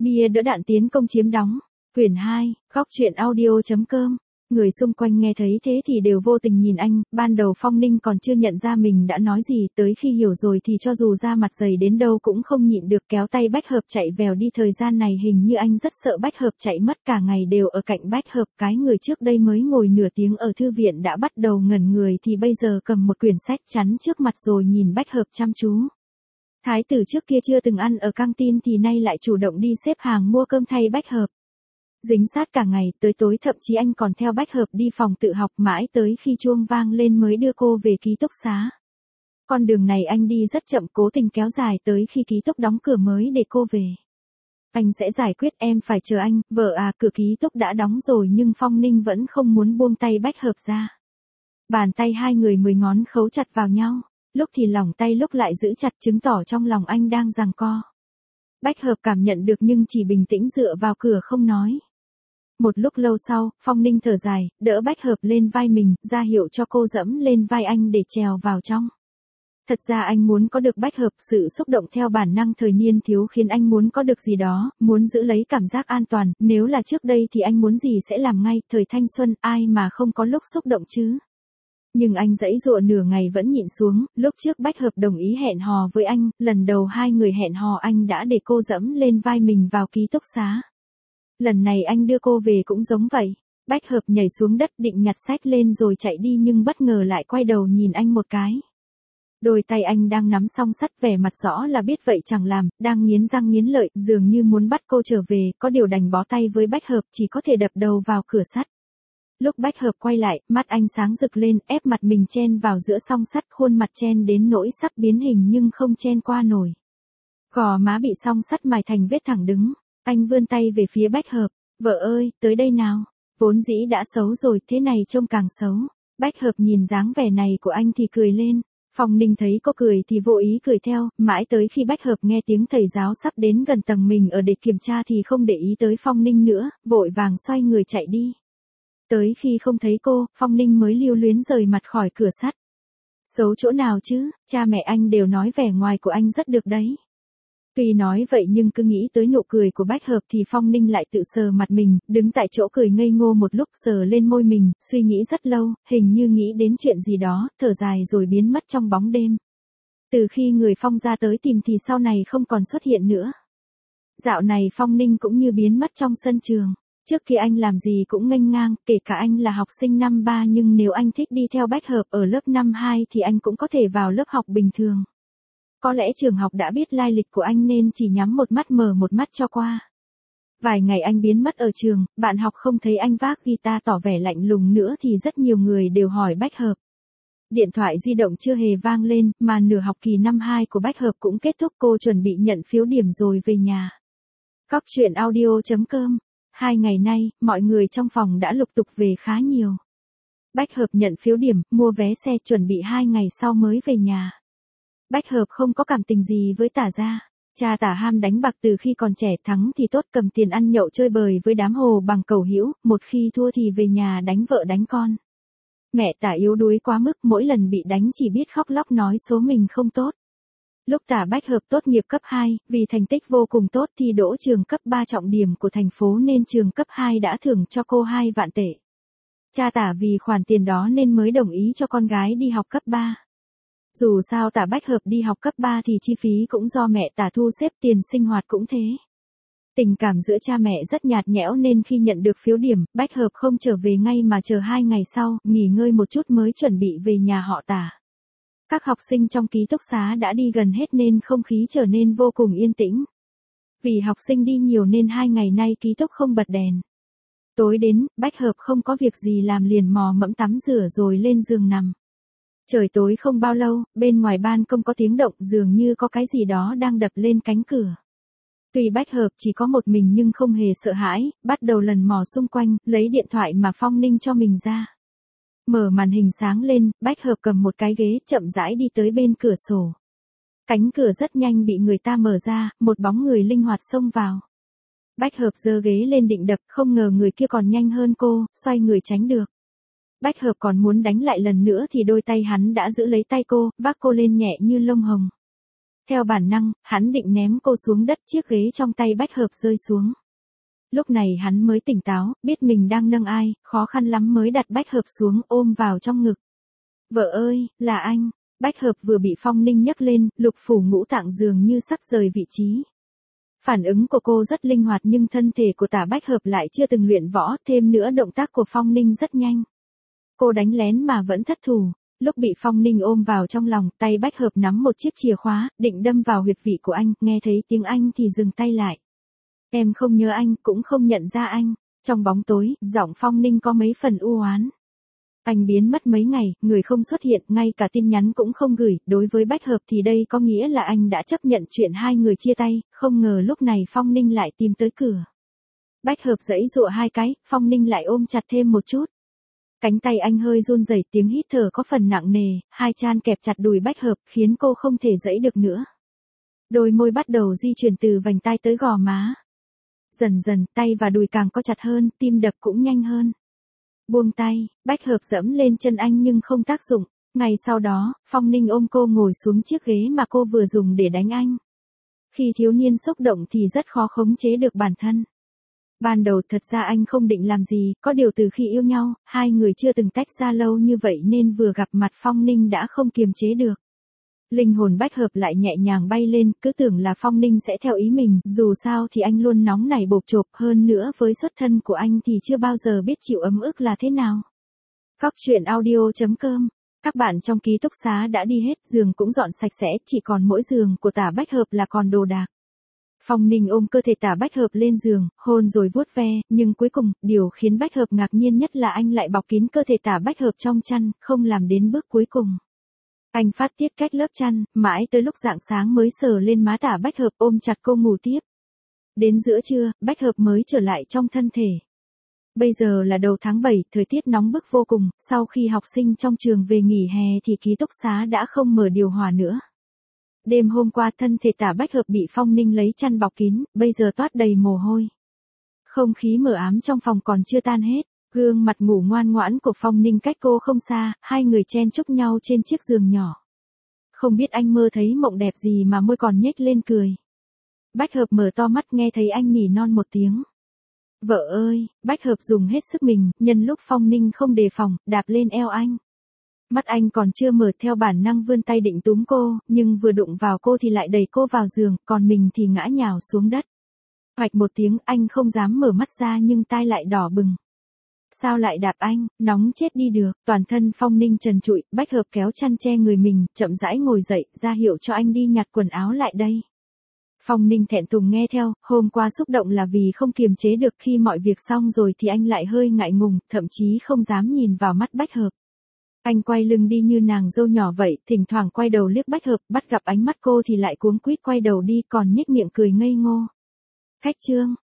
Bia đỡ đạn tiến công chiếm đóng. Quyển 2, góc truyện audio.com. Người xung quanh nghe thấy thế thì đều vô tình nhìn anh, ban đầu Phong Ninh còn chưa nhận ra mình đã nói gì, tới khi hiểu rồi thì cho dù da mặt dày đến đâu cũng không nhịn được kéo tay Bách Hợp chạy vèo đi. Thời gian này hình như anh rất sợ Bách Hợp chạy mất, cả ngày đều ở cạnh Bách Hợp. Cái người trước đây mới ngồi nửa tiếng ở thư viện đã bắt đầu ngẩn người thì bây giờ cầm một quyển sách chắn trước mặt rồi nhìn Bách Hợp chăm chú. Thái tử trước kia chưa từng ăn ở căng tin thì nay lại chủ động đi xếp hàng mua cơm thay Bách Hợp. Dính sát cả ngày, tới tối thậm chí anh còn theo Bách Hợp đi phòng tự học mãi tới khi chuông vang lên mới đưa cô về ký túc xá. Con đường này anh đi rất chậm, cố tình kéo dài tới khi ký túc đóng cửa mới để cô về. Anh sẽ giải quyết, em phải chờ anh, vợ à. Cửa ký túc đã đóng rồi nhưng Phong Ninh vẫn không muốn buông tay Bách Hợp ra. Bàn tay hai người 10 ngón khấu chặt vào nhau, lúc thì lỏng tay lúc lại giữ chặt, chứng tỏ trong lòng anh đang giằng co. Bách Hợp cảm nhận được nhưng chỉ bình tĩnh dựa vào cửa không nói. Một lúc lâu sau, Phong Ninh thở dài, đỡ Bách Hợp lên vai mình, ra hiệu cho cô dẫm lên vai anh để trèo vào trong. Thật ra anh muốn có được Bách Hợp, sự xúc động theo bản năng thời niên thiếu khiến anh muốn có được gì đó, muốn giữ lấy cảm giác an toàn, nếu là trước đây thì anh muốn gì sẽ làm ngay, thời thanh xuân ai mà không có lúc xúc động chứ. Nhưng anh giãy giụa nửa ngày vẫn nhịn xuống, lúc trước Bách Hợp đồng ý hẹn hò với anh, lần đầu hai người hẹn hò anh đã để cô dẫm lên vai mình vào ký túc xá. Lần này anh đưa cô về cũng giống vậy. Bách Hợp nhảy xuống đất định nhặt sách lên rồi chạy đi nhưng bất ngờ lại quay đầu nhìn anh một cái. Đôi tay anh đang nắm song sắt, vẻ mặt rõ là biết vậy chẳng làm, đang nghiến răng nghiến lợi, dường như muốn bắt cô trở về, có điều đành bó tay với Bách Hợp, chỉ có thể đập đầu vào cửa sắt. Lúc Bách Hợp quay lại, mắt anh sáng rực lên, ép mặt mình chen vào giữa song sắt, khuôn mặt chen đến nỗi sắp biến hình nhưng không chen qua nổi. Gò má bị song sắt mài thành vết thẳng đứng. Anh vươn tay về phía Bách Hợp, vợ ơi, tới đây nào. Vốn dĩ đã xấu rồi, thế này trông càng xấu. Bách Hợp nhìn dáng vẻ này của anh thì cười lên. Phong Ninh thấy cô cười thì vô ý cười theo, mãi tới khi Bách Hợp nghe tiếng thầy giáo sắp đến gần tầng mình ở để kiểm tra thì không để ý tới Phong Ninh nữa, vội vàng xoay người chạy đi. Tới khi không thấy cô, Phong Ninh mới lưu luyến rời mặt khỏi cửa sắt. Xấu chỗ nào chứ, cha mẹ anh đều nói vẻ ngoài của anh rất được đấy. Tuy nói vậy nhưng cứ nghĩ tới nụ cười của Bách Hợp thì Phong Ninh lại tự sờ mặt mình, đứng tại chỗ cười ngây ngô một lúc, sờ lên môi mình, suy nghĩ rất lâu, hình như nghĩ đến chuyện gì đó, thở dài rồi biến mất trong bóng đêm. Từ khi người Phong ra tới tìm thì sau này không còn xuất hiện nữa. Dạo này Phong Ninh cũng như biến mất trong sân trường. Trước khi anh làm gì cũng nghênh ngang, kể cả anh là học sinh năm 3 nhưng nếu anh thích đi theo Bách Hợp ở lớp năm 2 thì anh cũng có thể vào lớp học bình thường. Có lẽ trường học đã biết lai lịch của anh nên chỉ nhắm một mắt mở một mắt cho qua. Vài ngày anh biến mất ở trường, bạn học không thấy anh vác guitar tỏ vẻ lạnh lùng nữa thì rất nhiều người đều hỏi Bách Hợp. Điện thoại di động chưa hề vang lên, mà nửa học kỳ năm 2 của Bách Hợp cũng kết thúc, cô chuẩn bị nhận phiếu điểm rồi về nhà. Góc truyện audio.com. 2 ngày nay, mọi người trong phòng đã lục tục về khá nhiều. Bách Hợp nhận phiếu điểm, mua vé xe, chuẩn bị 2 ngày sau mới về nhà. Bách Hợp không có cảm tình gì với Tả gia. Cha Tả ham đánh bạc từ khi còn trẻ, thắng thì tốt cầm tiền ăn nhậu chơi bời với đám hồ bằng cầu hữu, một khi thua thì về nhà đánh vợ đánh con. Mẹ Tả yếu đuối quá mức, mỗi lần bị đánh chỉ biết khóc lóc nói số mình không tốt. Lúc Tả Bách Hợp tốt nghiệp cấp 2, vì thành tích vô cùng tốt thi đỗ trường cấp 3 trọng điểm của thành phố nên trường cấp 2 đã thưởng cho cô 2 vạn tệ. Cha Tả vì khoản tiền đó nên mới đồng ý cho con gái đi học cấp 3. Dù sao Tả Bách Hợp đi học cấp 3 thì chi phí cũng do mẹ Tả thu xếp, tiền sinh hoạt cũng thế. Tình cảm giữa cha mẹ rất nhạt nhẽo nên khi nhận được phiếu điểm, Bách Hợp không trở về ngay mà chờ 2 ngày sau, nghỉ ngơi một chút mới chuẩn bị về nhà họ Tả. Các học sinh trong ký túc xá đã đi gần hết nên không khí trở nên vô cùng yên tĩnh. Vì học sinh đi nhiều nên 2 ngày nay ký túc không bật đèn. Tối đến, Bách Hợp không có việc gì làm liền mò mẫm tắm rửa rồi lên giường nằm. Trời tối không bao lâu, bên ngoài ban công có tiếng động, dường như có cái gì đó đang đập lên cánh cửa. Tuy Bách Hợp chỉ có một mình nhưng không hề sợ hãi, bắt đầu lần mò xung quanh, lấy điện thoại mà Phong Ninh cho mình ra. Mở màn hình sáng lên, Bách Hợp cầm một cái ghế chậm rãi đi tới bên cửa sổ. Cánh cửa rất nhanh bị người ta mở ra, một bóng người linh hoạt xông vào. Bách Hợp giơ ghế lên định đập, không ngờ người kia còn nhanh hơn cô, xoay người tránh được. Bách Hợp còn muốn đánh lại lần nữa thì đôi tay hắn đã giữ lấy tay cô, vác cô lên nhẹ như lông hồng. Theo bản năng, hắn định ném cô xuống đất, chiếc ghế trong tay Bách Hợp rơi xuống. Lúc này hắn mới tỉnh táo, biết mình đang nâng ai, khó khăn lắm mới đặt Bách Hợp xuống, ôm vào trong ngực. Vợ ơi, là anh. Bách Hợp vừa bị Phong Ninh nhấc lên, lục phủ ngũ tạng dường như sắp rời vị trí. Phản ứng của cô rất linh hoạt nhưng thân thể của Tả Bách Hợp lại chưa từng luyện võ, thêm nữa động tác của Phong Ninh rất nhanh. Cô đánh lén mà vẫn thất thủ. Lúc bị Phong Ninh ôm vào trong lòng, tay Bách Hợp nắm một chiếc chìa khóa, định đâm vào huyệt vị của anh, nghe thấy tiếng anh thì dừng tay lại. Em không nhớ anh, cũng không nhận ra anh. Trong bóng tối, giọng Phong Ninh có mấy phần u oán. Anh biến mất mấy ngày, người không xuất hiện, ngay cả tin nhắn cũng không gửi, đối với Bách Hợp thì đây có nghĩa là anh đã chấp nhận chuyện hai người chia tay, không ngờ lúc này Phong Ninh lại tìm tới cửa. Bách Hợp giãy giụa hai cái, Phong Ninh lại ôm chặt thêm một chút. Cánh tay anh hơi run rẩy, tiếng hít thở có phần nặng nề, hai chan kẹp chặt đùi Bách Hợp, khiến cô không thể giãy được nữa. Đôi môi bắt đầu di chuyển từ vành tai tới gò má. Dần dần, tay và đùi càng co chặt hơn, tim đập cũng nhanh hơn. Buông tay, Bách Hợp dẫm lên chân anh nhưng không tác dụng. Ngày sau đó, Phong Ninh ôm cô ngồi xuống chiếc ghế mà cô vừa dùng để đánh anh. Khi thiếu niên xúc động thì rất khó khống chế được bản thân. Ban đầu thật ra anh không định làm gì, có điều từ khi yêu nhau, hai người chưa từng tách ra lâu như vậy nên vừa gặp mặt Phong Ninh đã không kiềm chế được. Linh hồn Bách Hợp lại nhẹ nhàng bay lên, cứ tưởng là Phong Ninh sẽ theo ý mình, dù sao thì anh luôn nóng nảy bộp chộp, hơn nữa với xuất thân của anh thì chưa bao giờ biết chịu ấm ức là thế nào. Cóc truyện audio.com. Các bạn trong ký túc xá đã đi hết, giường cũng dọn sạch sẽ, chỉ còn mỗi giường của Tả Bách Hợp là còn đồ đạc. Phong Ninh ôm cơ thể Tả Bách Hợp lên giường, hôn rồi vuốt ve, nhưng cuối cùng, điều khiến Bách Hợp ngạc nhiên nhất là anh lại bọc kín cơ thể Tả Bách Hợp trong chăn, không làm đến bước cuối cùng. Anh phát tiết cách lớp chăn, mãi tới lúc rạng sáng mới sờ lên má Tả Bách Hợp, ôm chặt cô ngủ tiếp. Đến giữa trưa, Bách Hợp mới trở lại trong thân thể. Bây giờ là đầu tháng 7, thời tiết nóng bức vô cùng, sau khi học sinh trong trường về nghỉ hè thì ký túc xá đã không mở điều hòa nữa. Đêm hôm qua thân thể Tả Bách Hợp bị Phong Ninh lấy chăn bọc kín, bây giờ toát đầy mồ hôi. Không khí mờ ám trong phòng còn chưa tan hết, gương mặt ngủ ngoan ngoãn của Phong Ninh cách cô không xa, hai người chen chúc nhau trên chiếc giường nhỏ. Không biết anh mơ thấy mộng đẹp gì mà môi còn nhếch lên cười. Bách Hợp mở to mắt nghe thấy anh nỉ non một tiếng. Vợ ơi, Bách Hợp dùng hết sức mình, nhân lúc Phong Ninh không đề phòng, đạp lên eo anh. Mắt anh còn chưa mở, theo bản năng vươn tay định túm cô, nhưng vừa đụng vào cô thì lại đẩy cô vào giường, còn mình thì ngã nhào xuống đất. Hoạch một tiếng, anh không dám mở mắt ra nhưng tai lại đỏ bừng. Sao lại đạp anh, nóng chết đi được, toàn thân Phong Ninh trần trụi, Bách Hợp kéo chăn che người mình, chậm rãi ngồi dậy, ra hiệu cho anh đi nhặt quần áo lại đây. Phong Ninh thẹn thùng nghe theo, hôm qua xúc động là vì không kiềm chế được, khi mọi việc xong rồi thì anh lại hơi ngại ngùng, thậm chí không dám nhìn vào mắt Bách Hợp. Anh quay lưng đi như nàng dâu nhỏ vậy, thỉnh thoảng quay đầu liếc Bách Hợp, bắt gặp ánh mắt cô thì lại cuống quýt quay đầu đi, còn nhếch miệng cười ngây ngô. Khách trương,